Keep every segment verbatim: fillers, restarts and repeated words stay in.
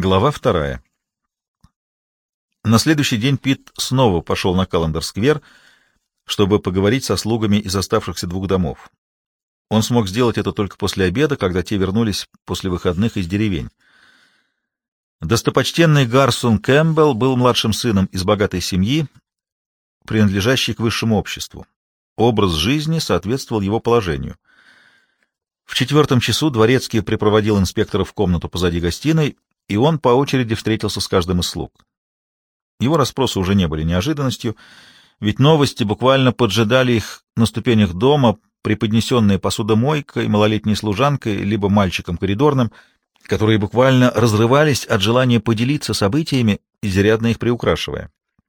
Глава вторая. На следующий день Пит снова пошел на Каллендер-сквер, чтобы поговорить со слугами из оставшихся двух домов. Он смог сделать это только после обеда, когда те вернулись после выходных из деревень. Достопочтенный Гарсон Кэмпбелл был младшим сыном из богатой семьи, принадлежащей к высшему обществу. Образ жизни соответствовал его положению. В четвертом часу дворецкий припроводил инспектора в комнату позади гостиной, и он по очереди встретился с каждым из слуг. Его расспросы уже не были неожиданностью, ведь новости буквально поджидали их на ступенях дома, преподнесенные посудомойкой, малолетней служанкой, либо мальчиком коридорным, которые буквально разрывались от желания поделиться событиями, изрядно их приукрашивая.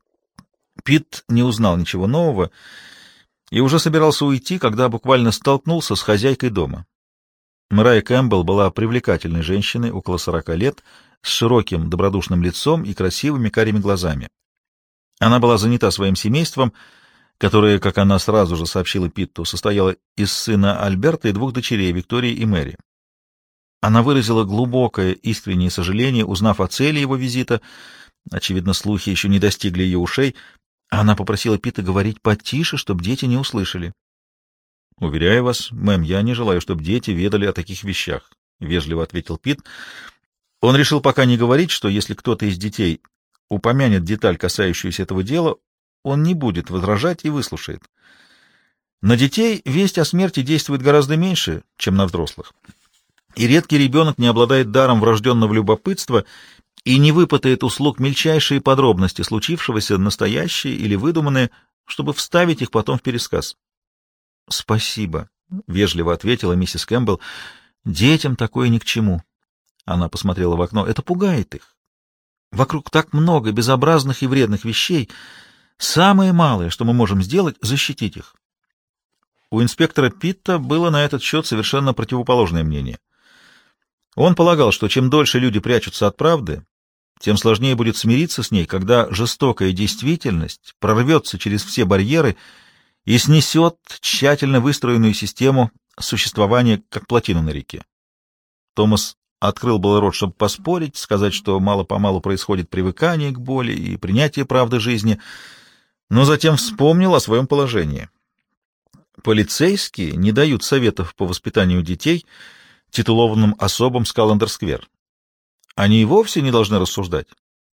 Пит не узнал ничего нового и уже собирался уйти, когда буквально столкнулся с хозяйкой дома. Мэрайя Кэмпбелл была привлекательной женщиной, около сорока лет, с широким добродушным лицом и красивыми карими глазами. Она была занята своим семейством, которое, как она сразу же сообщила Питту, состояло из сына Альберта и двух дочерей, Виктории и Мэри. Она выразила глубокое, искреннее сожаление, узнав о цели его визита. Очевидно, слухи еще не достигли ее ушей. Она попросила Питта говорить потише, чтобы дети не услышали. — Уверяю вас, мэм, я не желаю, чтобы дети ведали о таких вещах, — вежливо ответил Питт. Он решил пока не говорить, что если кто-то из детей упомянет деталь, касающуюся этого дела, он не будет возражать и выслушает. На детей весть о смерти действует гораздо меньше, чем на взрослых. И редкий ребенок не обладает даром врожденного любопытства и не выпытает услуг мельчайшие подробности случившегося, настоящие или выдуманные, чтобы вставить их потом в пересказ. — Спасибо, — вежливо ответила миссис Кэмпбелл. — Детям такое ни к чему. Она посмотрела в окно. Это пугает их. Вокруг так много безобразных и вредных вещей. Самое малое, что мы можем сделать, — защитить их. У инспектора Питта было на этот счет совершенно противоположное мнение. Он полагал, что чем дольше люди прячутся от правды, тем сложнее будет смириться с ней, когда жестокая действительность прорвется через все барьеры и снесет тщательно выстроенную систему существования, как плотину на реке. Томас открыл был рот, чтобы поспорить, сказать, что мало-помалу происходит привыкание к боли и принятие правды жизни, но затем вспомнил о своем положении. Полицейские не дают советов по воспитанию детей титулованным особам с Каллендер-сквер. Они и вовсе не должны рассуждать.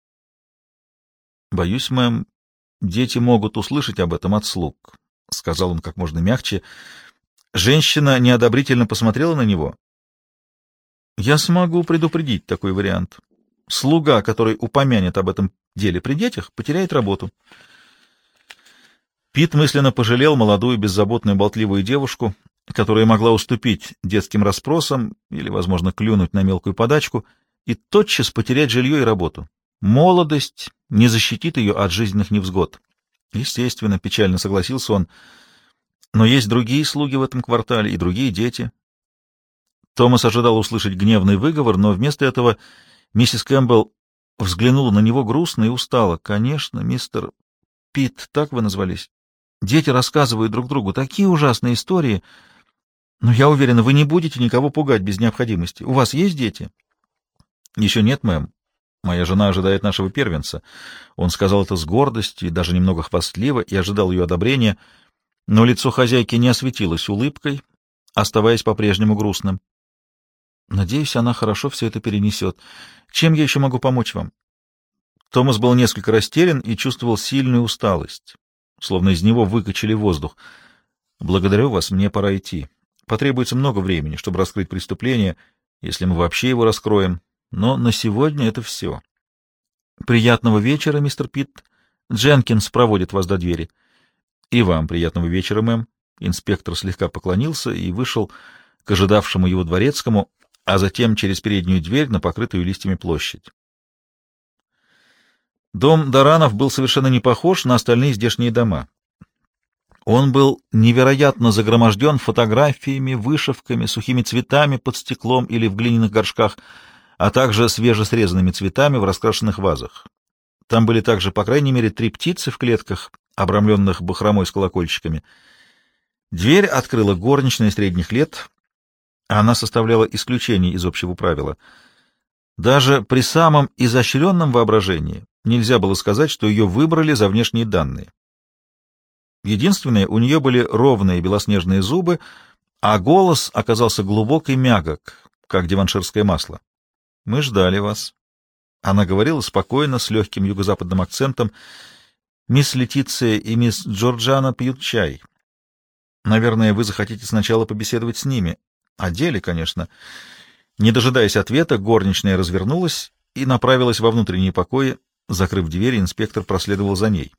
— Боюсь, мэм, дети могут услышать об этом от слуг, — сказал он как можно мягче. Женщина неодобрительно посмотрела на него. — Я смогу предупредить такой вариант. Слуга, который упомянет об этом деле при детях, потеряет работу. Пит мысленно пожалел молодую, беззаботную, болтливую девушку, которая могла уступить детским расспросам или, возможно, клюнуть на мелкую подачку и тотчас потерять жилье и работу. Молодость не защитит ее от жизненных невзгод. Естественно, печально согласился он, но есть другие слуги в этом квартале и другие дети. Томас ожидал услышать гневный выговор, но вместо этого миссис Кэмпбелл взглянула на него грустно и устало. — Конечно, мистер Пит, так вы назвались. Дети рассказывают друг другу такие ужасные истории, но я уверена, вы не будете никого пугать без необходимости. У вас есть дети? — Еще нет, мэм. Моя жена ожидает нашего первенца. Он сказал это с гордостью и даже немного хвастливо, и ожидал ее одобрения, но лицо хозяйки не осветилось улыбкой, оставаясь по-прежнему грустным. Надеюсь, она хорошо все это перенесет. Чем я еще могу помочь вам? Томас был несколько растерян и чувствовал сильную усталость, словно из него выкачали воздух. Благодарю вас, мне пора идти. Потребуется много времени, чтобы раскрыть преступление, если мы вообще его раскроем. Но на сегодня это все. Приятного вечера, мистер Питт. Дженкинс проводит вас до двери. И вам приятного вечера, мэм. Инспектор слегка поклонился и вышел к ожидавшему его дворецкому, а затем через переднюю дверь на покрытую листьями площадь. Дом Доранов был совершенно не похож на остальные здешние дома. Он был невероятно загроможден фотографиями, вышивками, сухими цветами под стеклом или в глиняных горшках, а также свежесрезанными цветами в раскрашенных вазах. Там были также, по крайней мере, три птицы в клетках, обрамленных бахромой с колокольчиками. Дверь открыла горничная средних лет. Она составляла исключение из общего правила. Даже при самом изощренном воображении нельзя было сказать, что ее выбрали за внешние данные. Единственное, у нее были ровные белоснежные зубы, а голос оказался глубок и мягок, как диванширское масло. «Мы ждали вас». Она говорила спокойно, с легким юго-западным акцентом. «Мисс Летиция и мисс Джорджана пьют чай. Наверное, вы захотите сначала побеседовать с ними. О деле, конечно». Не дожидаясь ответа, горничная развернулась и направилась во внутренние покои. Закрыв дверь, инспектор проследовал за ней.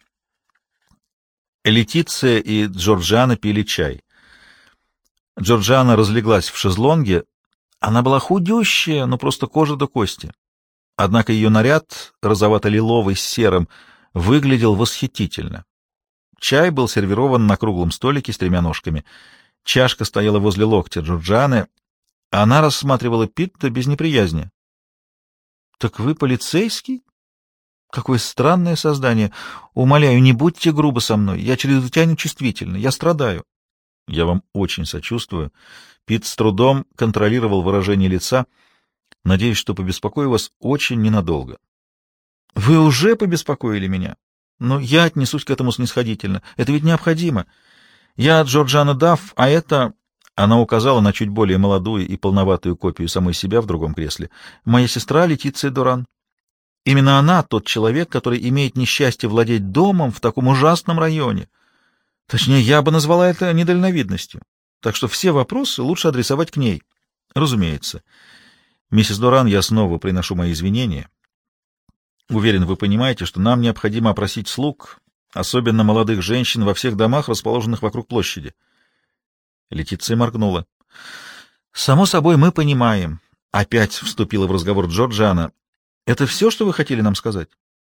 Летиция и Джорджана пили чай. Джорджана разлеглась в шезлонге. Она была худющая, но просто кожа до кости. Однако ее наряд, розовато-лиловый с серым, выглядел восхитительно. Чай был сервирован на круглом столике с тремя ножками. Чашка стояла возле локтя Джорджаны. Она рассматривала Питта без неприязни. — Так вы полицейский? Какое странное создание. Умоляю, не будьте грубы со мной. Я чрезвычайно чувствительна. Я страдаю. — Я вам очень сочувствую. Питт с трудом контролировал выражение лица. — Надеюсь, что побеспокою вас очень ненадолго. — Вы уже побеспокоили меня? Но я отнесусь к этому снисходительно. Это ведь необходимо. Я Джорджана Дафф, а это... Она указала на чуть более молодую и полноватую копию самой себя в другом кресле. Моя сестра Летиция Доран. Именно она тот человек, который имеет несчастье владеть домом в таком ужасном районе. Точнее, я бы назвала это недальновидностью. Так что все вопросы лучше адресовать к ней. Разумеется. Миссис Доран, я снова приношу мои извинения. Уверен, вы понимаете, что нам необходимо опросить слуг, особенно молодых женщин, во всех домах, расположенных вокруг площади. Летиция моргнула. «Само собой, мы понимаем». Опять вступила в разговор Джорджана. «Это все, что вы хотели нам сказать?»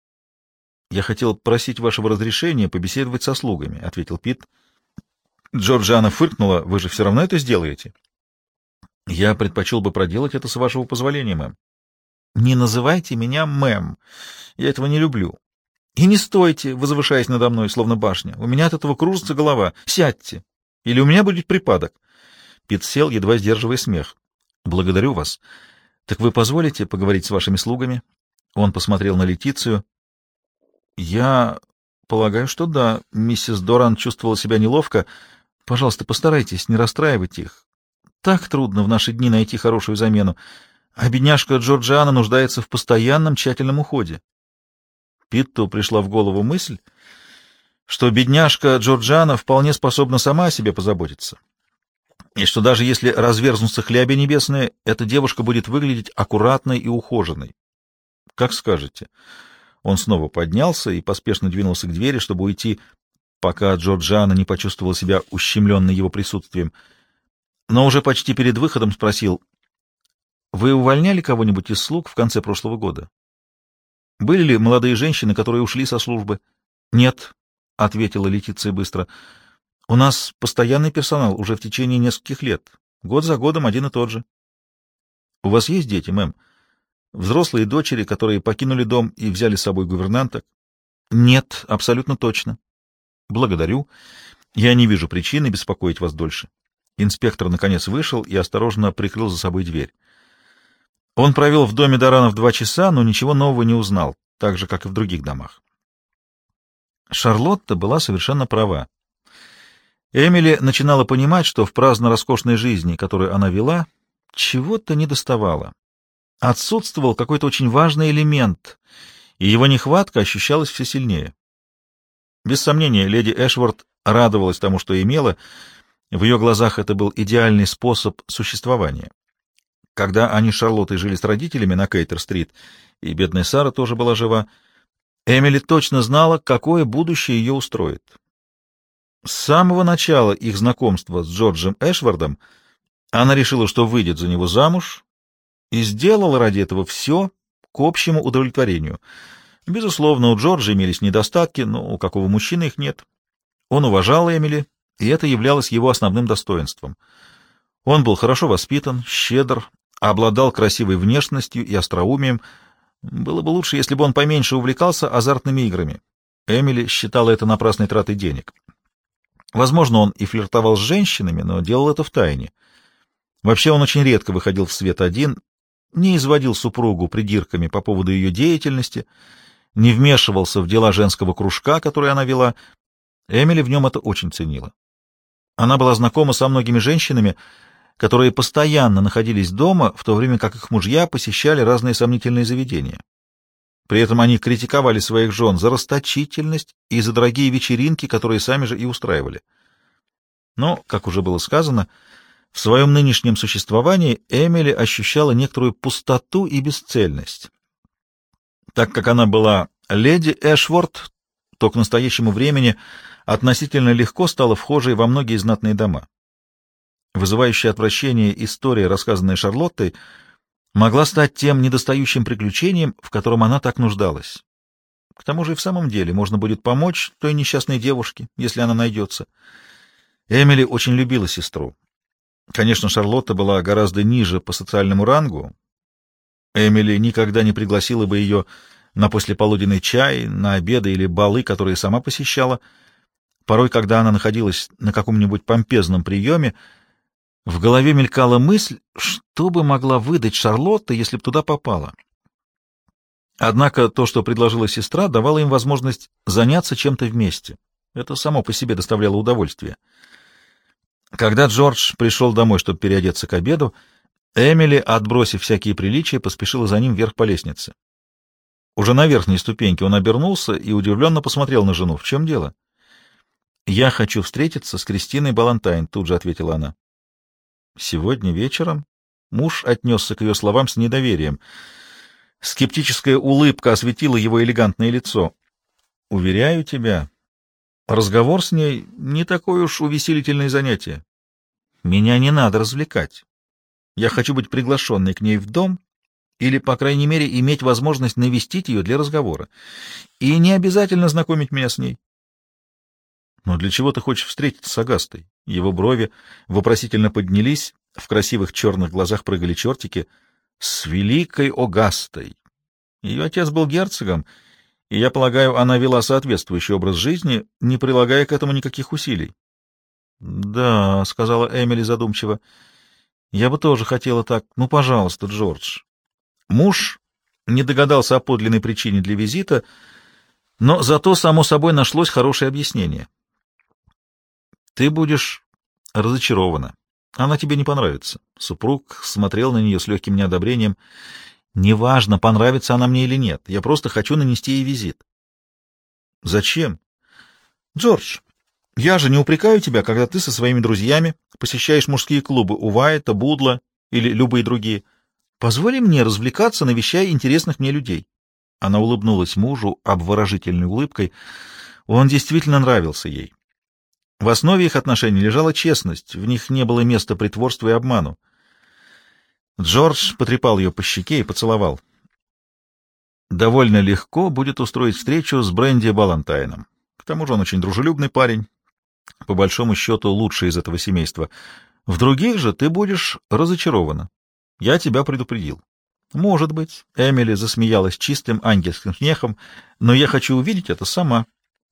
«Я хотел просить вашего разрешения побеседовать со слугами», — ответил Питт. Джорджана фыркнула. «Вы же все равно это сделаете». «Я предпочел бы проделать это с вашего позволения, мэм». «Не называйте меня мэм. Я этого не люблю. И не стойте, возвышаясь надо мной, словно башня. У меня от этого кружится голова. Сядьте. Или у меня будет припадок». Питт сел, едва сдерживая смех. «Благодарю вас. Так вы позволите поговорить с вашими слугами?» Он посмотрел на Летицию. «Я полагаю, что да». Миссис Доран чувствовала себя неловко. «Пожалуйста, постарайтесь не расстраивать их. Так трудно в наши дни найти хорошую замену. А бедняжка Джорджиана нуждается в постоянном тщательном уходе». Питту пришла в голову мысль, что бедняжка Джорджана вполне способна сама о себе позаботиться, и что даже если разверзнутся хляби небесные, эта девушка будет выглядеть аккуратной и ухоженной. Как скажете. Он снова поднялся и поспешно двинулся к двери, чтобы уйти, пока Джорджана не почувствовала себя ущемленной его присутствием. Но уже почти перед выходом спросил: «Вы увольняли кого-нибудь из слуг в конце прошлого года? Были ли молодые женщины, которые ушли со службы?» «Нет», — ответила Летиция быстро. «У нас постоянный персонал уже в течение нескольких лет. Год за годом один и тот же». «У вас есть дети, мэм? Взрослые дочери, которые покинули дом и взяли с собой гувернанток?» «Нет, абсолютно точно». «Благодарю. Я не вижу причины беспокоить вас дольше». Инспектор наконец вышел и осторожно прикрыл за собой дверь. Он провел в доме Доранов два часа, но ничего нового не узнал, так же, как и в других домах. Шарлотта была совершенно права. Эмили начинала понимать, что в праздно-роскошной жизни, которую она вела, чего-то недоставало. Отсутствовал какой-то очень важный элемент, и его нехватка ощущалась все сильнее. Без сомнения, леди Эшворт радовалась тому, что имела. В ее глазах это был идеальный способ существования. Когда они с Шарлоттой жили с родителями на Кейтер-стрит, и бедная Сара тоже была жива, Эмили точно знала, какое будущее ее устроит. С самого начала их знакомства с Джорджем Эшвардом она решила, что выйдет за него замуж, и сделала ради этого все к общему удовлетворению. Безусловно, у Джорджа имелись недостатки, но у какого мужчины их нет. Он уважал Эмили, и это являлось его основным достоинством. Он был хорошо воспитан, щедр, обладал красивой внешностью и остроумием. Было бы лучше, если бы он поменьше увлекался азартными играми. Эмили считала это напрасной тратой денег. Возможно, он и флиртовал с женщинами, но делал это втайне. Вообще он очень редко выходил в свет один, не изводил супругу придирками по поводу ее деятельности, не вмешивался в дела женского кружка, который она вела. Эмили в нем это очень ценила. Она была знакома со многими женщинами, которые постоянно находились дома, в то время как их мужья посещали разные сомнительные заведения. При этом они критиковали своих жен за расточительность и за дорогие вечеринки, которые сами же и устраивали. Но, как уже было сказано, в своем нынешнем существовании Эмили ощущала некоторую пустоту и бесцельность. Так как она была леди Эшворт, то к настоящему времени относительно легко стала вхожей во многие знатные дома. Вызывающая отвращение история, рассказанная Шарлоттой, могла стать тем недостающим приключением, в котором она так нуждалась. К тому же и в самом деле можно будет помочь той несчастной девушке, если она найдется. Эмили очень любила сестру. Конечно, Шарлотта была гораздо ниже по социальному рангу. Эмили никогда не пригласила бы ее на послеполуденный чай, на обеды или балы, которые сама посещала. Порой, когда она находилась на каком-нибудь помпезном приеме, в голове мелькала мысль, что бы могла выдать Шарлотта, если б туда попала. Однако то, что предложила сестра, давало им возможность заняться чем-то вместе. Это само по себе доставляло удовольствие. Когда Джордж пришел домой, чтобы переодеться к обеду, Эмили, отбросив всякие приличия, поспешила за ним вверх по лестнице. Уже на верхней ступеньке он обернулся и удивленно посмотрел на жену. — В чем дело? — Я хочу встретиться с Кристиной Балантайн, — тут же ответила она. Сегодня вечером муж отнесся к ее словам с недоверием. Скептическая улыбка осветила его элегантное лицо. — Уверяю тебя, разговор с ней не такое уж увеселительное занятие. Меня не надо развлекать. Я хочу быть приглашенной к ней в дом или, по крайней мере, иметь возможность навестить ее для разговора. И не обязательно знакомить меня с ней. Но для чего ты хочешь встретиться с Агастой? Его брови вопросительно поднялись, в красивых черных глазах прыгали чертики. С великой Огастой. Ее отец был герцогом, и, я полагаю, она вела соответствующий образ жизни, не прилагая к этому никаких усилий. — Да, — сказала Эмили задумчиво, — я бы тоже хотела так. Ну, пожалуйста, Джордж. Муж не догадался о подлинной причине для визита, но зато, само собой, нашлось хорошее объяснение. Ты будешь разочарована. Она тебе не понравится. Супруг смотрел на нее с легким неодобрением. Неважно, понравится она мне или нет. Я просто хочу нанести ей визит. Зачем? Джордж, я же не упрекаю тебя, когда ты со своими друзьями посещаешь мужские клубы у Уайта, Будла или любые другие. Позволь мне развлекаться, навещая интересных мне людей. Она улыбнулась мужу обворожительной улыбкой. Он действительно нравился ей. В основе их отношений лежала честность, в них не было места притворству и обману. Джордж потрепал ее по щеке и поцеловал. Довольно легко будет устроить встречу с Бренди Балантайном. К тому же он очень дружелюбный парень, по большому счету лучший из этого семейства. В других же ты будешь разочарована. Я тебя предупредил. Может быть, Эмили засмеялась чистым ангельским смехом, но я хочу увидеть это сама.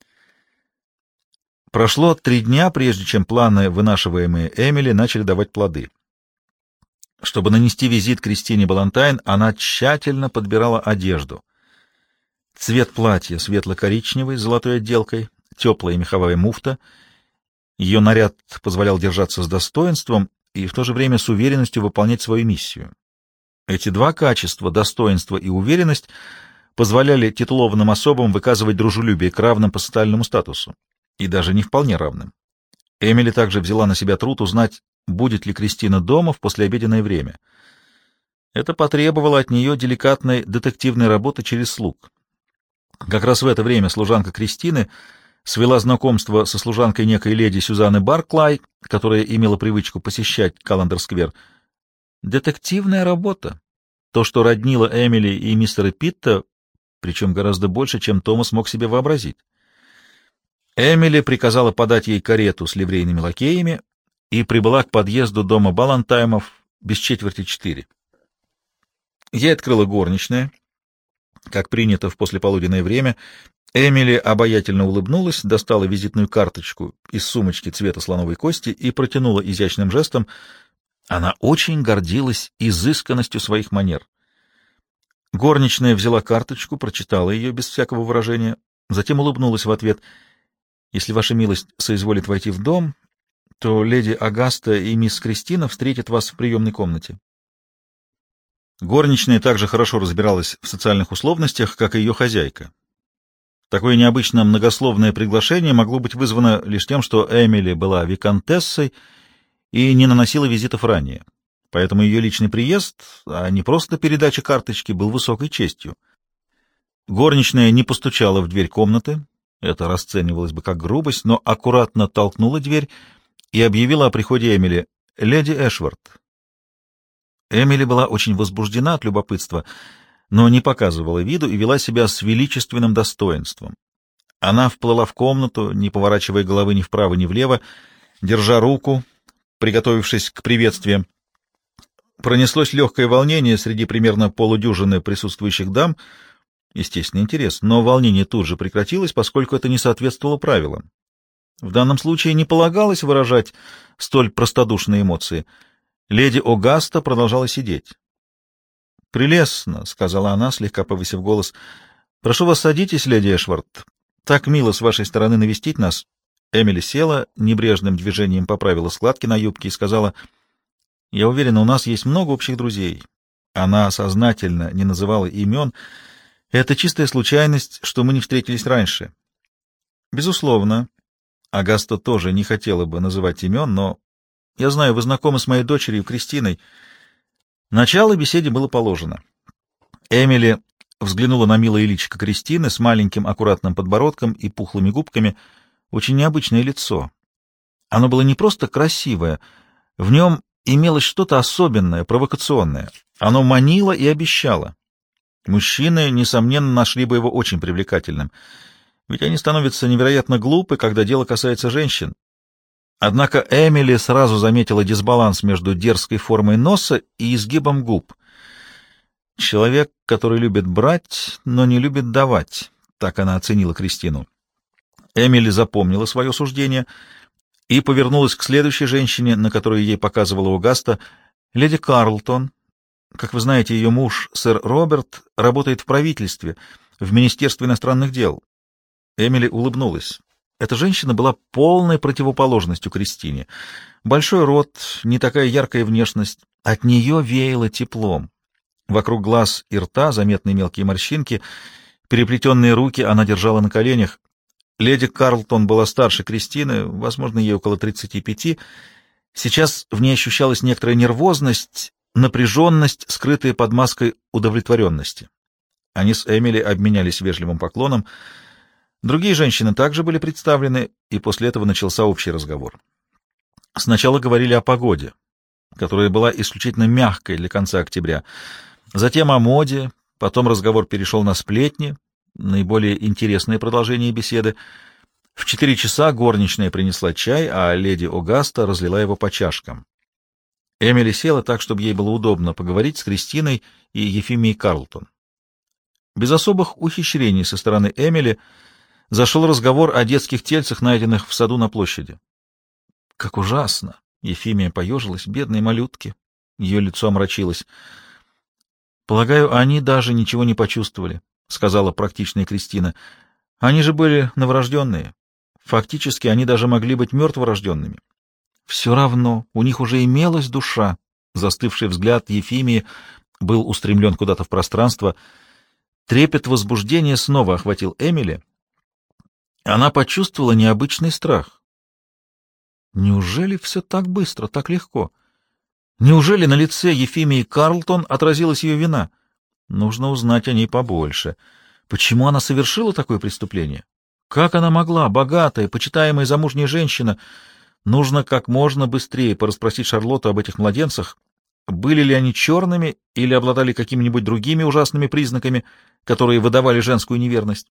Прошло три дня, прежде чем планы, вынашиваемые Эмили, начали давать плоды. Чтобы нанести визит Кристине Балантайн, она тщательно подбирала одежду. Цвет платья светло-коричневый с золотой отделкой, теплая меховая муфта. Ее наряд позволял держаться с достоинством и в то же время с уверенностью выполнять свою миссию. Эти два качества, достоинство и уверенность, позволяли титулованным особам выказывать дружелюбие к равным по социальному статусу, и даже не вполне равным. Эмили также взяла на себя труд узнать, будет ли Кристина дома в послеобеденное время. Это потребовало от нее деликатной детективной работы через слуг. Как раз в это время служанка Кристины свела знакомство со служанкой некой леди Сюзанны Барклай, которая имела привычку посещать Каллендер-сквер. Детективная работа. То, что роднило Эмили и мистера Питта, причем гораздо больше, чем Томас мог себе вообразить. Эмили приказала подать ей карету с ливрейными лакеями и прибыла к подъезду дома Балантаймов без четверти четыре. Ей открыла горничная. Как принято в послеполуденное время, Эмили обаятельно улыбнулась, достала визитную карточку из сумочки цвета слоновой кости и протянула изящным жестом. Она очень гордилась изысканностью своих манер. Горничная взяла карточку, прочитала ее без всякого выражения, затем улыбнулась в ответ. «Если ваша милость соизволит войти в дом, то леди Агаста и мисс Кристина встретят вас в приемной комнате». Горничная также хорошо разбиралась в социальных условностях, как и ее хозяйка. Такое необычно многословное приглашение могло быть вызвано лишь тем, что Эмили была виконтессой и не наносила визитов ранее. Поэтому ее личный приезд, а не просто передача карточки, был высокой честью. Горничная не постучала в дверь комнаты, это расценивалось бы как грубость, но аккуратно толкнула дверь и объявила о приходе Эмили. «Леди Эшвард». Эмили была очень возбуждена от любопытства, но не показывала виду и вела себя с величественным достоинством. Она вплыла в комнату, не поворачивая головы ни вправо, ни влево, держа руку, приготовившись к приветствиям. Пронеслось легкое волнение среди примерно полудюжины присутствующих дам, естественный интерес, но волнение тут же прекратилось, поскольку это не соответствовало правилам. В данном случае не полагалось выражать столь простодушные эмоции. Леди Огаста продолжала сидеть. «Прелестно», — сказала она, слегка повысив голос. «Прошу вас, садитесь, леди Эшвард. Так мило с вашей стороны навестить нас». Эмили села, небрежным движением поправила складки на юбке и сказала: «Я уверена, у нас есть много общих друзей». Она сознательно не называла имен. «Это чистая случайность, что мы не встретились раньше». «Безусловно». Агаста тоже не хотела бы называть имен, но я знаю, вы знакомы с моей дочерью Кристиной. Начало беседе было положено. Эмили взглянула на милое личико Кристины с маленьким аккуратным подбородком и пухлыми губками. Очень необычное лицо. Оно было не просто красивое, в нем имелось что-то особенное, провокационное. Оно манило и обещало. Мужчины, несомненно, нашли бы его очень привлекательным, ведь они становятся невероятно глупы, когда дело касается женщин. Однако Эмили сразу заметила дисбаланс между дерзкой формой носа и изгибом губ. Человек, который любит брать, но не любит давать, так она оценила Кристину. Эмили запомнила свое суждение и повернулась к следующей женщине, на которую ей показывала Огаста, леди Карлтон. Как вы знаете, ее муж, сэр Роберт, работает в правительстве, в Министерстве иностранных дел. Эмили улыбнулась. Эта женщина была полной противоположностью Кристине. Большой рот, не такая яркая внешность. От нее веяло теплом. Вокруг глаз и рта заметны мелкие морщинки. Переплетенные руки она держала на коленях. Леди Карлтон была старше Кристины, возможно, ей около тридцати пяти. Сейчас в ней ощущалась некоторая нервозность, напряженность, скрытая под маской удовлетворенности. Они с Эмили обменялись вежливым поклоном. Другие женщины также были представлены, и после этого начался общий разговор. Сначала говорили о погоде, которая была исключительно мягкой для конца октября, затем о моде, потом разговор перешел на сплетни, наиболее интересное продолжение беседы. В четыре часа горничная принесла чай, а леди Огаста разлила его по чашкам. Эмили села так, чтобы ей было удобно поговорить с Кристиной и Ефимией Карлтон. Без особых ухищрений со стороны Эмили зашел разговор о детских тельцах, найденных в саду на площади. «Как ужасно!» — Ефимия поежилась. «Бедные малютки!» Ее лицо омрачилось. «Полагаю, они даже ничего не почувствовали», — сказала практичная Кристина. «Они же были новорожденные. Фактически, они даже могли быть мертворожденными. Все равно, у них уже имелась душа». Застывший взгляд Ефимии был устремлен куда-то в пространство. Трепет возбуждения снова охватил Эмили. Она почувствовала необычный страх. Неужели все так быстро, так легко? Неужели на лице Ефимии Карлтон отразилась ее вина? Нужно узнать о ней побольше. Почему она совершила такое преступление? Как она могла, богатая, почитаемая замужняя женщина? Нужно как можно быстрее порасспросить Шарлотту об этих младенцах. Были ли они черными или обладали какими-нибудь другими ужасными признаками, которые выдавали женскую неверность?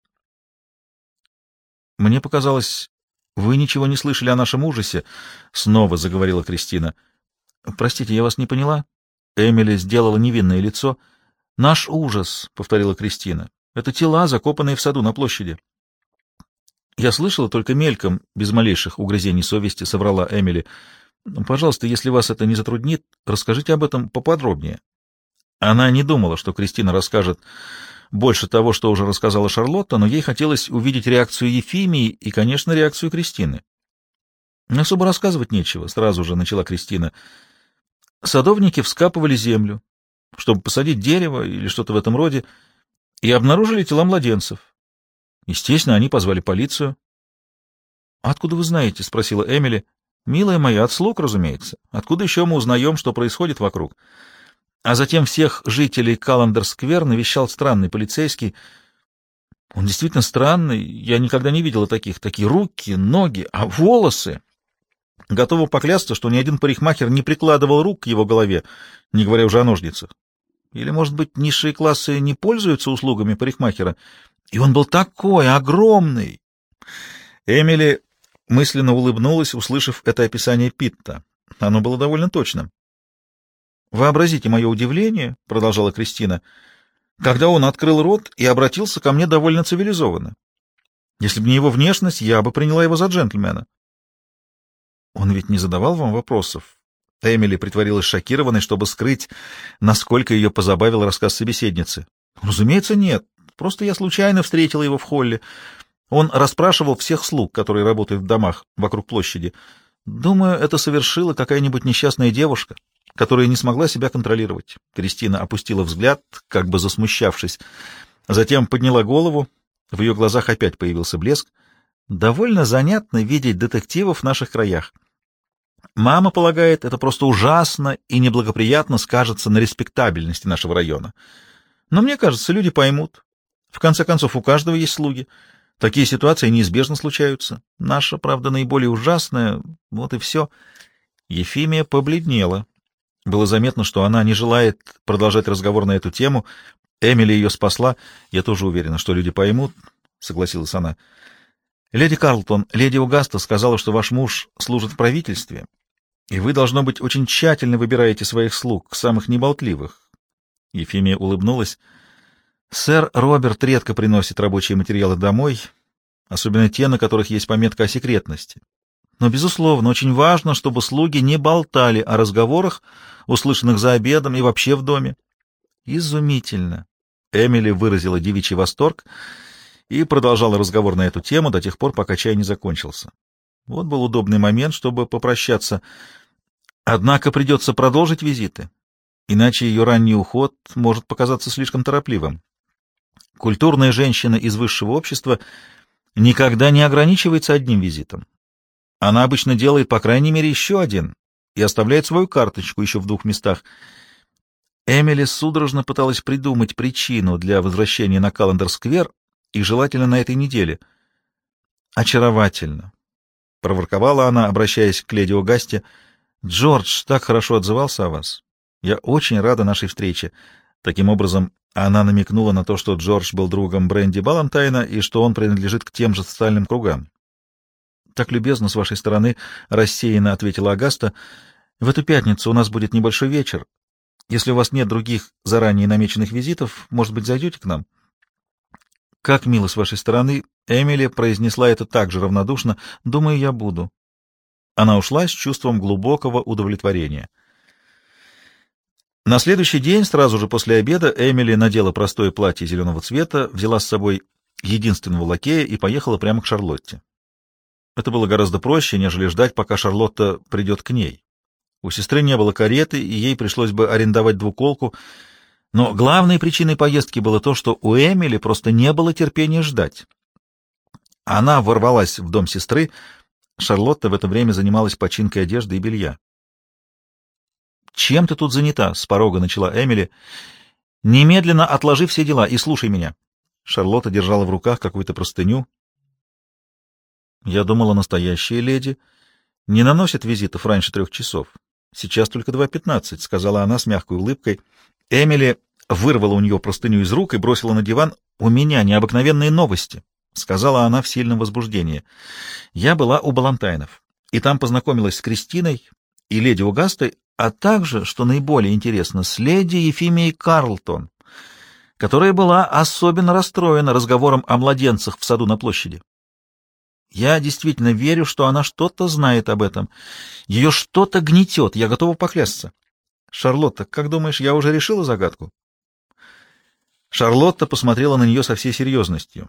«Мне показалось, вы ничего не слышали о нашем ужасе», — снова заговорила Кристина. «Простите, я вас не поняла». Эмили сделала невинное лицо. «Наш ужас», — повторила Кристина, — «это тела, закопанные в саду на площади». «Я слышала только мельком, без малейших угрызений совести», — соврала Эмили. Пожалуйста, если вас это не затруднит, расскажите об этом поподробнее. Она не думала, что Кристина расскажет больше того, что уже рассказала Шарлотта, но ей хотелось увидеть реакцию Ефимии и, конечно, реакцию Кристины. Особо рассказывать нечего, сразу же начала Кристина. Садовники вскапывали землю, чтобы посадить дерево или что-то в этом роде, и обнаружили тела младенцев. Естественно, они позвали полицию. — Откуда вы знаете? — спросила Эмили. — Милая моя, от слуг, разумеется. Откуда еще мы узнаем, что происходит вокруг? А затем всех жителей Каллендер-сквер навещал странный полицейский. Он действительно странный, я никогда не видела таких. Такие руки, ноги, а волосы! Готова поклясться, что ни один парикмахер не прикладывал рук к его голове, не говоря уже о ножницах. Или, может быть, низшие классы не пользуются услугами парикмахера? И он был такой огромный! Эмили мысленно улыбнулась, услышав это описание Питта. Оно было довольно точным. «Вообразите мое удивление», — продолжала Кристина, — «когда он открыл рот и обратился ко мне довольно цивилизованно. Если бы не его внешность, я бы приняла его за джентльмена». «Он ведь не задавал вам вопросов?» Эмили притворилась шокированной, чтобы скрыть, насколько ее позабавил рассказ собеседницы. «Разумеется, нет. Просто я случайно встретила его в холле. Он расспрашивал всех слуг, которые работают в домах вокруг площади. Думаю, это совершила какая-нибудь несчастная девушка, которая не смогла себя контролировать». Кристина опустила взгляд, как бы засмущавшись. Затем подняла голову. В ее глазах опять появился блеск. «Довольно занятно видеть детективов в наших краях. Мама полагает, это просто ужасно и неблагоприятно скажется на респектабельности нашего района. Но мне кажется, люди поймут. В конце концов, у каждого есть слуги. Такие ситуации неизбежно случаются. Наша, правда, наиболее ужасная. Вот и все». Ефимия побледнела. Было заметно, что она не желает продолжать разговор на эту тему. Эмили ее спасла. «Я тоже уверена, что люди поймут», — согласилась она. «Леди Карлтон, леди Огаста сказала, что ваш муж служит в правительстве, и вы, должно быть, очень тщательно выбираете своих слуг, самых неболтливых». Ефимия улыбнулась. «Сэр Роберт редко приносит рабочие материалы домой, особенно те, на которых есть пометка о секретности. Но, безусловно, очень важно, чтобы слуги не болтали о разговорах, услышанных за обедом и вообще в доме». «Изумительно!» Эмили выразила девичий восторг и продолжала разговор на эту тему до тех пор, пока чай не закончился. Вот был удобный момент, чтобы попрощаться. Однако придется продолжить визиты, иначе ее ранний уход может показаться слишком торопливым. Культурная женщина из высшего общества никогда не ограничивается одним визитом. Она обычно делает, по крайней мере, еще один и оставляет свою карточку еще в двух местах. Эмили судорожно пыталась придумать причину для возвращения на Каллендер-сквер, и желательно на этой неделе. «Очаровательно», — проворковала она, обращаясь к леди Огасте. «Джордж так хорошо отзывался о вас. Я очень рада нашей встрече». Таким образом, она намекнула на то, что Джордж был другом Бренди Баллантайна и что он принадлежит к тем же социальным кругам. «Так любезно с вашей стороны», — рассеянно ответила Огаста. «В эту пятницу у нас будет небольшой вечер. Если у вас нет других заранее намеченных визитов, может быть, зайдете к нам?» «Как мило с вашей стороны», — Эмили произнесла это так же равнодушно. «Думаю, я буду». Она ушла с чувством глубокого удовлетворения. На следующий день, сразу же после обеда, Эмили надела простое платье зеленого цвета, взяла с собой единственного лакея и поехала прямо к Шарлотте. Это было гораздо проще, нежели ждать, пока Шарлотта придет к ней. У сестры не было кареты, и ей пришлось бы арендовать двуколку, но главной причиной поездки было то, что у Эмили просто не было терпения ждать. Она ворвалась в дом сестры. Шарлотта в это время занималась починкой одежды и белья. «Чем ты тут занята?» — с порога начала Эмили. «Немедленно отложи все дела и слушай меня». Шарлотта держала в руках какую-то простыню. «Я думала, настоящие леди не наносят визитов раньше трех часов. Сейчас только два пятнадцать», — сказала она с мягкой улыбкой. Эмили вырвала у нее простыню из рук и бросила на диван. «У меня необыкновенные новости», — сказала она в сильном возбуждении. «Я была у Баллантайнов, и там познакомилась с Кристиной и леди Огастой, а также, что наиболее интересно, с леди Ефимией Карлтон, которая была особенно расстроена разговором о младенцах в саду на площади». Я действительно верю, что она что-то знает об этом. Ее что-то гнетет, я готова поклясться. Шарлотта, как думаешь, я уже решила загадку? Шарлотта посмотрела на нее со всей серьезностью.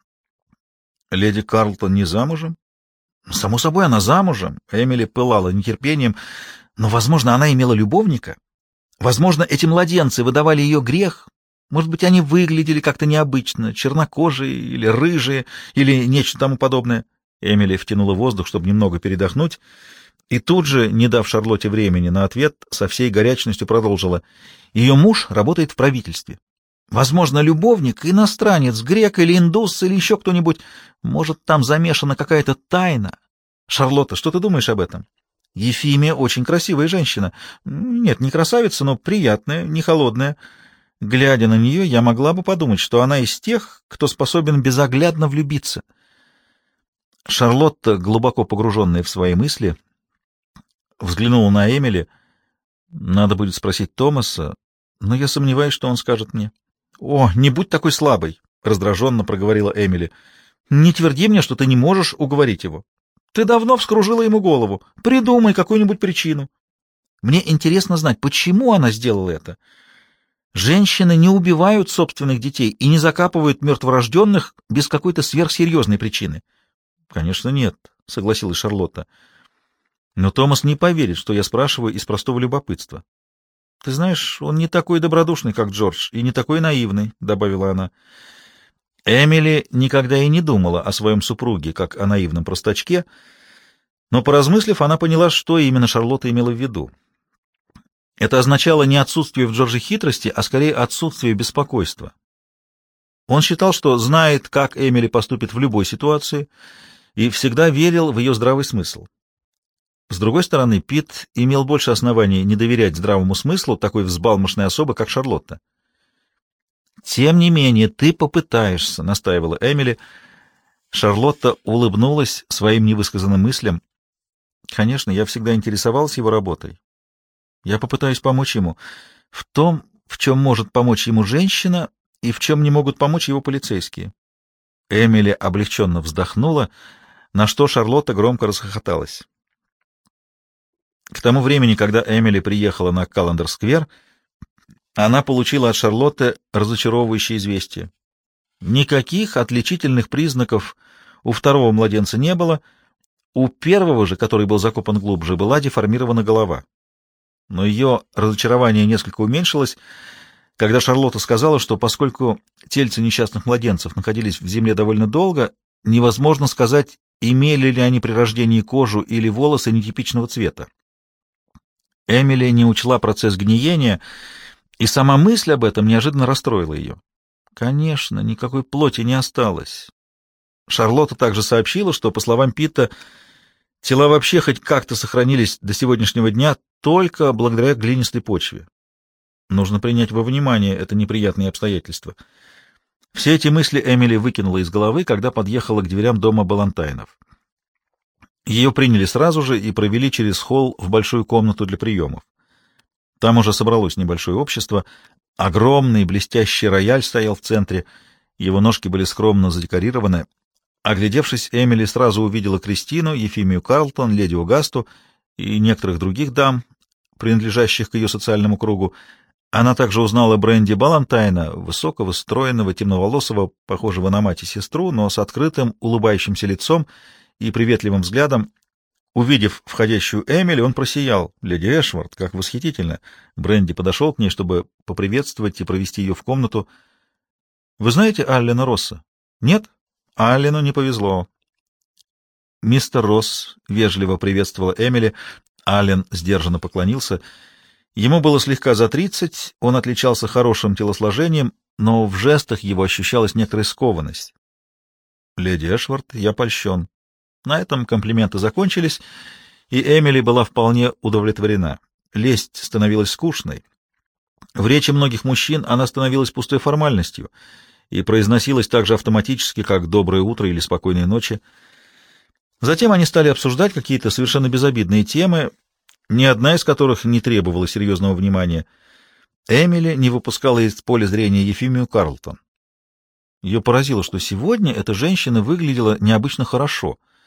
Леди Карлтон не замужем? Само собой, она замужем. Эмили пылала нетерпением. Но, возможно, она имела любовника. Возможно, эти младенцы выдавали ее грех. Может быть, они выглядели как-то необычно, чернокожие или рыжие, или нечто тому подобное. Эмили втянула воздух, чтобы немного передохнуть, и тут же, не дав Шарлотте времени на ответ, со всей горячностью продолжила. Ее муж работает в правительстве. Возможно, любовник — иностранец, грек или индус, или еще кто-нибудь. Может, там замешана какая-то тайна. Шарлотта, что ты думаешь об этом? Ефимия очень красивая женщина. Нет, не красавица, но приятная, не холодная. Глядя на нее, я могла бы подумать, что она из тех, кто способен безоглядно влюбиться. Шарлотта, глубоко погруженная в свои мысли, взглянула на Эмили. Надо будет спросить Томаса, но я сомневаюсь, что он скажет мне. — О, не будь такой слабой, — раздраженно проговорила Эмили. — Не тверди мне, что ты не можешь уговорить его. Ты давно вскружила ему голову. Придумай какую-нибудь причину. Мне интересно знать, почему она сделала это. Женщины не убивают собственных детей и не закапывают мертворожденных без какой-то сверхсерьезной причины. — Конечно, нет, — согласилась Шарлотта. — Но Томас не поверит, что я спрашиваю из простого любопытства. — Ты знаешь, он не такой добродушный, как Джордж, и не такой наивный, — добавила она. Эмили никогда и не думала о своем супруге, как о наивном простачке, но, поразмыслив, она поняла, что именно Шарлотта имела в виду. Это означало не отсутствие в Джордже хитрости, а скорее отсутствие беспокойства. Он считал, что знает, как Эмили поступит в любой ситуации, и всегда верил в ее здравый смысл. С другой стороны, Пит имел больше оснований не доверять здравому смыслу такой взбалмошной особы, как Шарлотта. «Тем не менее, ты попытаешься», — настаивала Эмили. Шарлотта улыбнулась своим невысказанным мыслям. «Конечно, я всегда интересовалась его работой. Я попытаюсь помочь ему в том, в чем может помочь ему женщина и в чем не могут помочь его полицейские». Эмили облегченно вздохнула, на что Шарлотта громко расхохоталась. К тому времени, когда Эмили приехала на Каллендер-сквер, она получила от Шарлотты разочаровывающее известие. Никаких отличительных признаков у второго младенца не было, у первого же, который был закопан глубже, была деформирована голова. Но ее разочарование несколько уменьшилось, когда Шарлотта сказала, что поскольку тельца несчастных младенцев находились в земле довольно долго, невозможно сказать, имели ли они при рождении кожу или волосы нетипичного цвета. Эмили не учла процесс гниения, и сама мысль об этом неожиданно расстроила ее. Конечно, никакой плоти не осталось. Шарлотта также сообщила, что, по словам Питта, тела вообще хоть как-то сохранились до сегодняшнего дня только благодаря глинистой почве. Нужно принять во внимание это неприятные обстоятельства. Все эти мысли Эмили выкинула из головы, когда подъехала к дверям дома Балантайнов. Ее приняли сразу же и провели через холл в большую комнату для приемов. Там уже собралось небольшое общество. Огромный блестящий рояль стоял в центре, его ножки были скромно задекорированы. Оглядевшись, Эмили сразу увидела Кристину, Ефимию Карлтон, леди Огасту и некоторых других дам, принадлежащих к ее социальному кругу. Она также узнала Бренди Балантайна, высокого, стройного, темноволосого, похожего на мать и сестру, но с открытым, улыбающимся лицом и приветливым взглядом. Увидев входящую Эмили, он просиял. «Леди Эшвард, как восхитительно!» Бренди подошел к ней, чтобы поприветствовать и провести ее в комнату. «Вы знаете Аллена Росса?» «Нет? Аллену не повезло». «Мистер Росс», — вежливо приветствовала Эмили. Аллен сдержанно поклонился. Ему было слегка за тридцать, он отличался хорошим телосложением, но в жестах его ощущалась некоторая скованность. «Леди Эшвард, я польщен». На этом комплименты закончились, и Эмили была вполне удовлетворена. Лесть становилась скучной. В речи многих мужчин она становилась пустой формальностью и произносилась так же автоматически, как «доброе утро» или «спокойной ночи». Затем они стали обсуждать какие-то совершенно безобидные темы, ни одна из которых не требовала серьезного внимания. Эмили не выпускала из поля зрения Ефимию Карлтон. Ее поразило, что сегодня эта женщина выглядела необычно хорошо.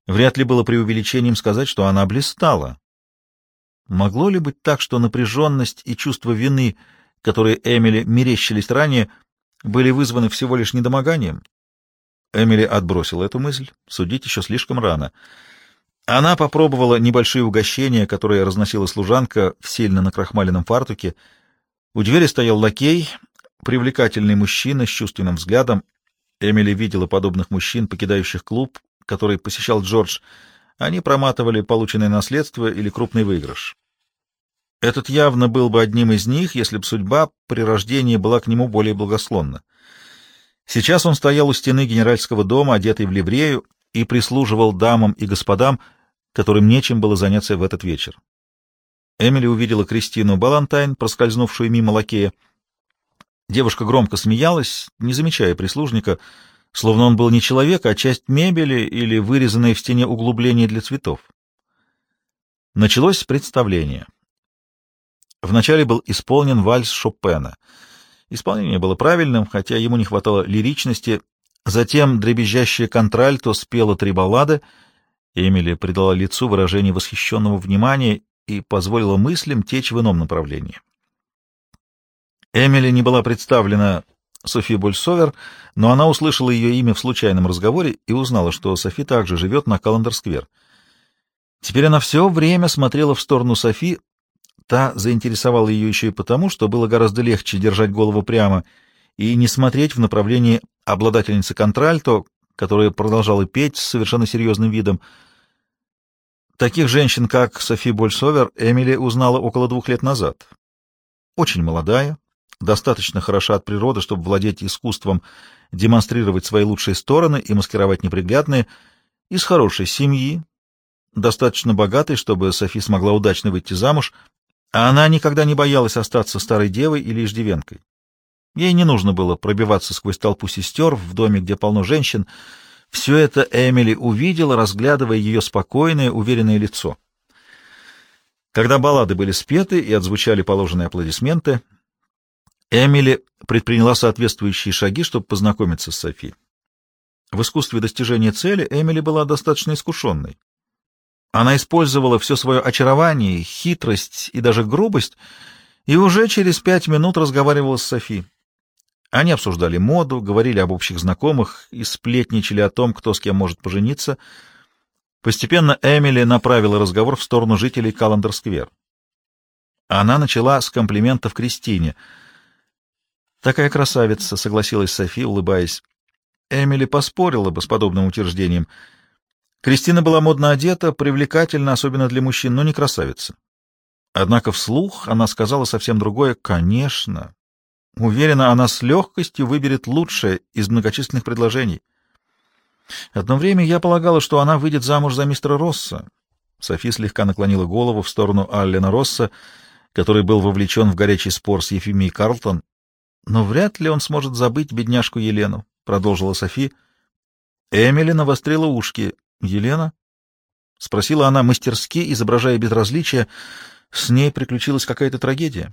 Вряд ли было преувеличением сказать, что она блистала. Могло ли быть так, что напряженность и чувство вины, которые Эмили мерещились ранее, были вызваны всего лишь недомоганием? Эмили отбросила эту мысль. Судить еще слишком рано. Она попробовала небольшие угощения, которые разносила служанка в сильно накрахмаленном фартуке. У двери стоял лакей, привлекательный мужчина с чувственным взглядом. Эмили видела подобных мужчин, покидающих клуб, который посещал Джордж. Они проматывали полученное наследство или крупный выигрыш. Этот явно был бы одним из них, если бы судьба при рождении была к нему более благосклонна. Сейчас он стоял у стены генеральского дома, одетый в ливрею, и прислуживал дамам и господам, которым нечем было заняться в этот вечер. Эмили увидела Кристину Балантайн, проскользнувшую мимо лакея. Девушка громко смеялась, не замечая прислужника, словно он был не человек, а часть мебели или вырезанное в стене углубление для цветов. Началось представление. Вначале был исполнен вальс Шопена. Исполнение было правильным, хотя ему не хватало лиричности. Затем дребезжащая контральто спела три баллады. Эмили придала лицу выражение восхищенного внимания и позволила мыслям течь в ином направлении. Эмили не была представлена Софи Больсовер, но она услышала ее имя в случайном разговоре и узнала, что Софи также живет на Каллендер-сквер. Теперь она все время смотрела в сторону Софи. Та заинтересовала ее еще и потому, что было гораздо легче держать голову прямо и не смотреть в направлении обладательницы контральто, которая продолжала петь с совершенно серьезным видом. Таких женщин, как Софи Больсовер, Эмили узнала около двух лет назад. Очень молодая, достаточно хороша от природы, чтобы владеть искусством демонстрировать свои лучшие стороны и маскировать неприглядные, из хорошей семьи, достаточно богатой, чтобы Софи смогла удачно выйти замуж, а она никогда не боялась остаться старой девой или иждивенкой. Ей не нужно было пробиваться сквозь толпу сестер в доме, где полно женщин. Все это Эмили увидела, разглядывая ее спокойное, уверенное лицо. Когда баллады были спеты и отзвучали положенные аплодисменты, Эмили предприняла соответствующие шаги, чтобы познакомиться с Софи. В искусстве достижения цели Эмили была достаточно искушенной. Она использовала все свое очарование, хитрость и даже грубость, и уже через пять минут разговаривала с Софи. Они обсуждали моду, говорили об общих знакомых и сплетничали о том, кто с кем может пожениться. Постепенно Эмили направила разговор в сторону жителей Каллендер-сквер. Она начала с комплиментов Кристине. «Такая красавица», — согласилась Софи, улыбаясь. Эмили поспорила бы с подобным утверждением. Кристина была модно одета, привлекательна, особенно для мужчин, но не красавица. Однако вслух она сказала совсем другое. «Конечно. Уверена, она с легкостью выберет лучшее из многочисленных предложений. Одно время я полагала, что она выйдет замуж за мистера Росса». Софи слегка наклонила голову в сторону Аллена Росса, который был вовлечен в горячий спор с Ефимией Карлтон. «Но вряд ли он сможет забыть бедняжку Елену», — продолжила Софи. Эмили навострила ушки. «Елена?» — спросила она мастерски, изображая безразличие. «С ней приключилась какая-то трагедия».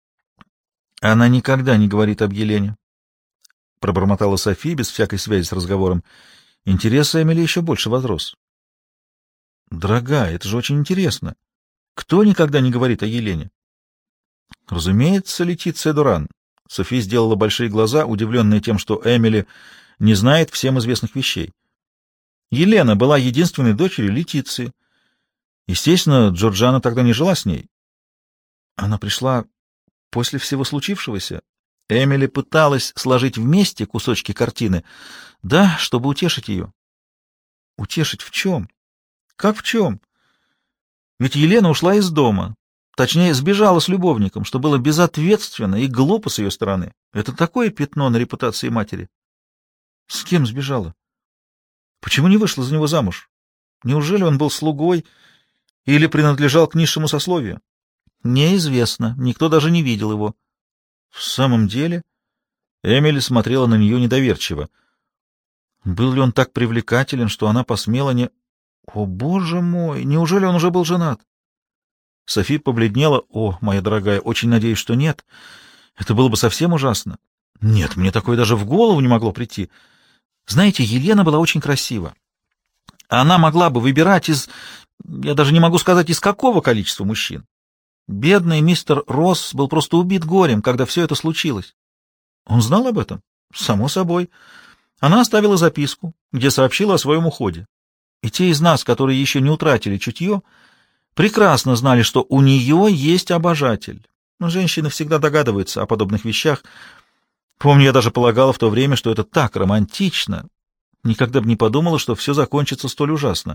«Она никогда не говорит об Елене», — пробормотала Софи без всякой связи с разговором. Интерес Эмили еще больше возрос. «Дорогая, это же очень интересно. Кто никогда не говорит о Елене?» «Разумеется, Летиция Дуран». Софи сделала большие глаза, удивленная тем, что Эмили не знает всем известных вещей. Елена была единственной дочерью Летиции. Естественно, Джорджана тогда не жила с ней. Она пришла после всего случившегося. Эмили пыталась сложить вместе кусочки картины, да, чтобы утешить ее. Утешить в чем? Как в чем? Ведь Елена ушла из дома, точнее, сбежала с любовником, что было безответственно и глупо с ее стороны. Это такое пятно на репутации матери. С кем сбежала? Почему не вышла за него замуж? Неужели он был слугой или принадлежал к низшему сословию? Неизвестно, никто даже не видел его. В самом деле, Эмили смотрела на нее недоверчиво. Был ли он так привлекателен, что она посмела не... О, боже мой, неужели он уже был женат? Софи побледнела. О, моя дорогая, очень надеюсь, что нет. Это было бы совсем ужасно. Нет, мне такое даже в голову не могло прийти. Знаете, Елена была очень красива. Она могла бы выбирать из... Я даже не могу сказать, из какого количества мужчин. Бедный мистер Росс был просто убит горем, когда все это случилось. Он знал об этом? Само собой. Она оставила записку, где сообщила о своем уходе. И те из нас, которые еще не утратили чутье, прекрасно знали, что у нее есть обожатель. Но женщины всегда догадываются о подобных вещах. Помню, я даже полагала в то время, что это так романтично. Никогда бы не подумала, что все закончится столь ужасно.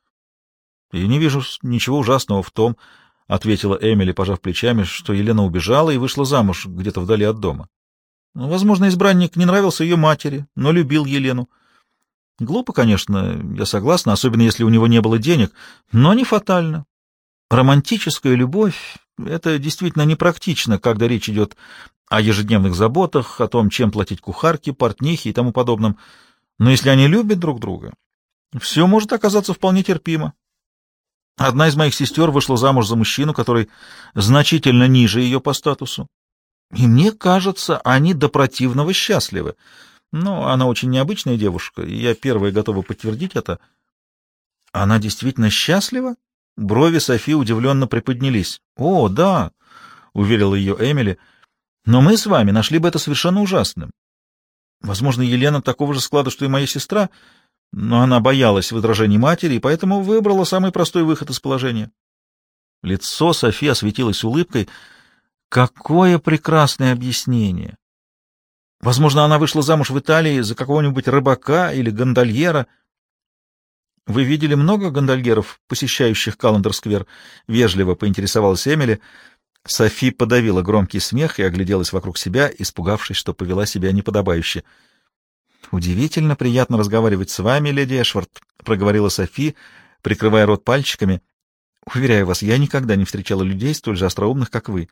— Я не вижу ничего ужасного в том, — ответила Эмили, пожав плечами, — что Елена убежала и вышла замуж где-то вдали от дома. Ну, возможно, избранник не нравился ее матери, но любил Елену. Глупо, конечно, я согласна, особенно если у него не было денег, но не фатально. Романтическая любовь — это действительно непрактично, когда речь идет о ежедневных заботах, о том, чем платить кухарке, портнихе и тому подобном. Но если они любят друг друга, все может оказаться вполне терпимо. Одна из моих сестер вышла замуж за мужчину, который значительно ниже ее по статусу. И мне кажется, они до противного счастливы. Но она очень необычная девушка, и я первая готова подтвердить это. Она действительно счастлива? Брови Софи удивленно приподнялись. «О, да», — уверила ее Эмили, — «но мы с вами нашли бы это совершенно ужасным. Возможно, Елена такого же склада, что и моя сестра, но она боялась возражений матери и поэтому выбрала самый простой выход из положения». Лицо Софи осветилось улыбкой. Какое прекрасное объяснение! Возможно, она вышла замуж в Италии за какого-нибудь рыбака или гондольера. Вы видели много гондольеров, посещающих Каллендер-сквер? Вежливо поинтересовалась Эмили. Софи подавила громкий смех и огляделась вокруг себя, испугавшись, что повела себя неподобающе. «Удивительно приятно разговаривать с вами, леди Эшвард», — проговорила Софи, прикрывая рот пальчиками. «Уверяю вас, я никогда не встречала людей столь же остроумных, как вы».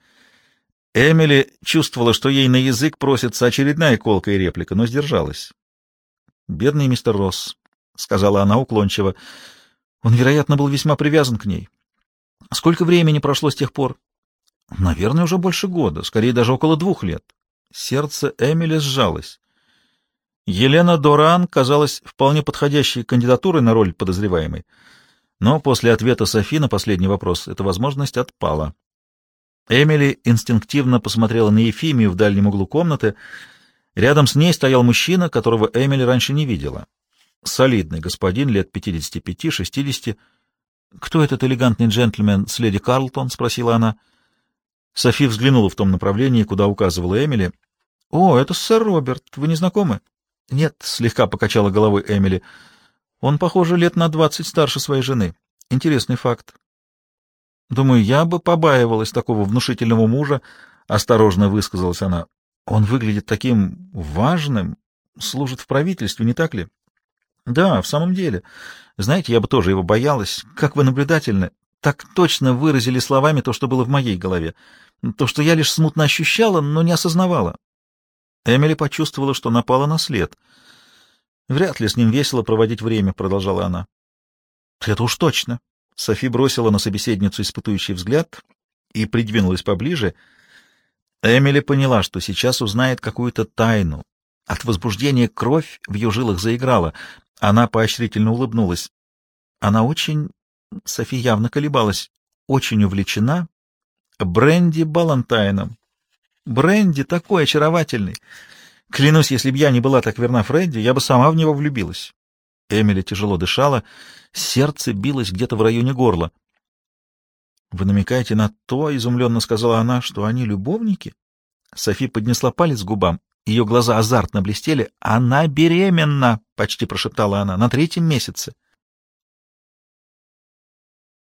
Эмили чувствовала, что ей на язык просится очередная колкая реплика, но сдержалась. «Бедный мистер Росс», — сказала она уклончиво. «Он, вероятно, был весьма привязан к ней. Сколько времени прошло с тех пор?» «Наверное, уже больше года, скорее даже около двух лет». Сердце Эмили сжалось. Елена Доран казалась вполне подходящей кандидатурой на роль подозреваемой, но после ответа Софи на последний вопрос эта возможность отпала. Эмили инстинктивно посмотрела на Ефимию в дальнем углу комнаты. Рядом с ней стоял мужчина, которого Эмили раньше не видела. Солидный господин, лет пятидесяти пяти-шестидесяти. «Кто этот элегантный джентльмен с леди Карлтон?» — спросила она. Софи взглянула в том направлении, куда указывала Эмили. «О, это сэр Роберт. Вы не знакомы?» «Нет», — слегка покачала головой Эмили. «Он, похоже, лет на двадцать старше своей жены. Интересный факт». «Думаю, я бы побаивалась такого внушительного мужа», — осторожно высказалась она. «Он выглядит таким важным, служит в правительстве, не так ли?» «Да, в самом деле. Знаете, я бы тоже его боялась. Как вы наблюдательны. Так точно выразили словами то, что было в моей голове. То, что я лишь смутно ощущала, но не осознавала». Эмили почувствовала, что напала на след. «Вряд ли с ним весело проводить время», — продолжала она. «Это уж точно». Софи бросила на собеседницу испытующий взгляд и придвинулась поближе. Эмили поняла, что сейчас узнает какую-то тайну. От возбуждения кровь в ее жилах заиграла. Она поощрительно улыбнулась. Она очень... Софи явно колебалась. Очень увлечена Бренди Балантайном. Бренди такой очаровательный. Клянусь, если бы я не была так верна Фредди, я бы сама в него влюбилась. Эмили тяжело дышала, сердце билось где-то в районе горла. — Вы намекаете на то, — изумленно сказала она, — что они любовники? Софи поднесла палец к губам, ее глаза азартно блестели. — Она беременна, — почти прошептала она, — на третьем месяце. —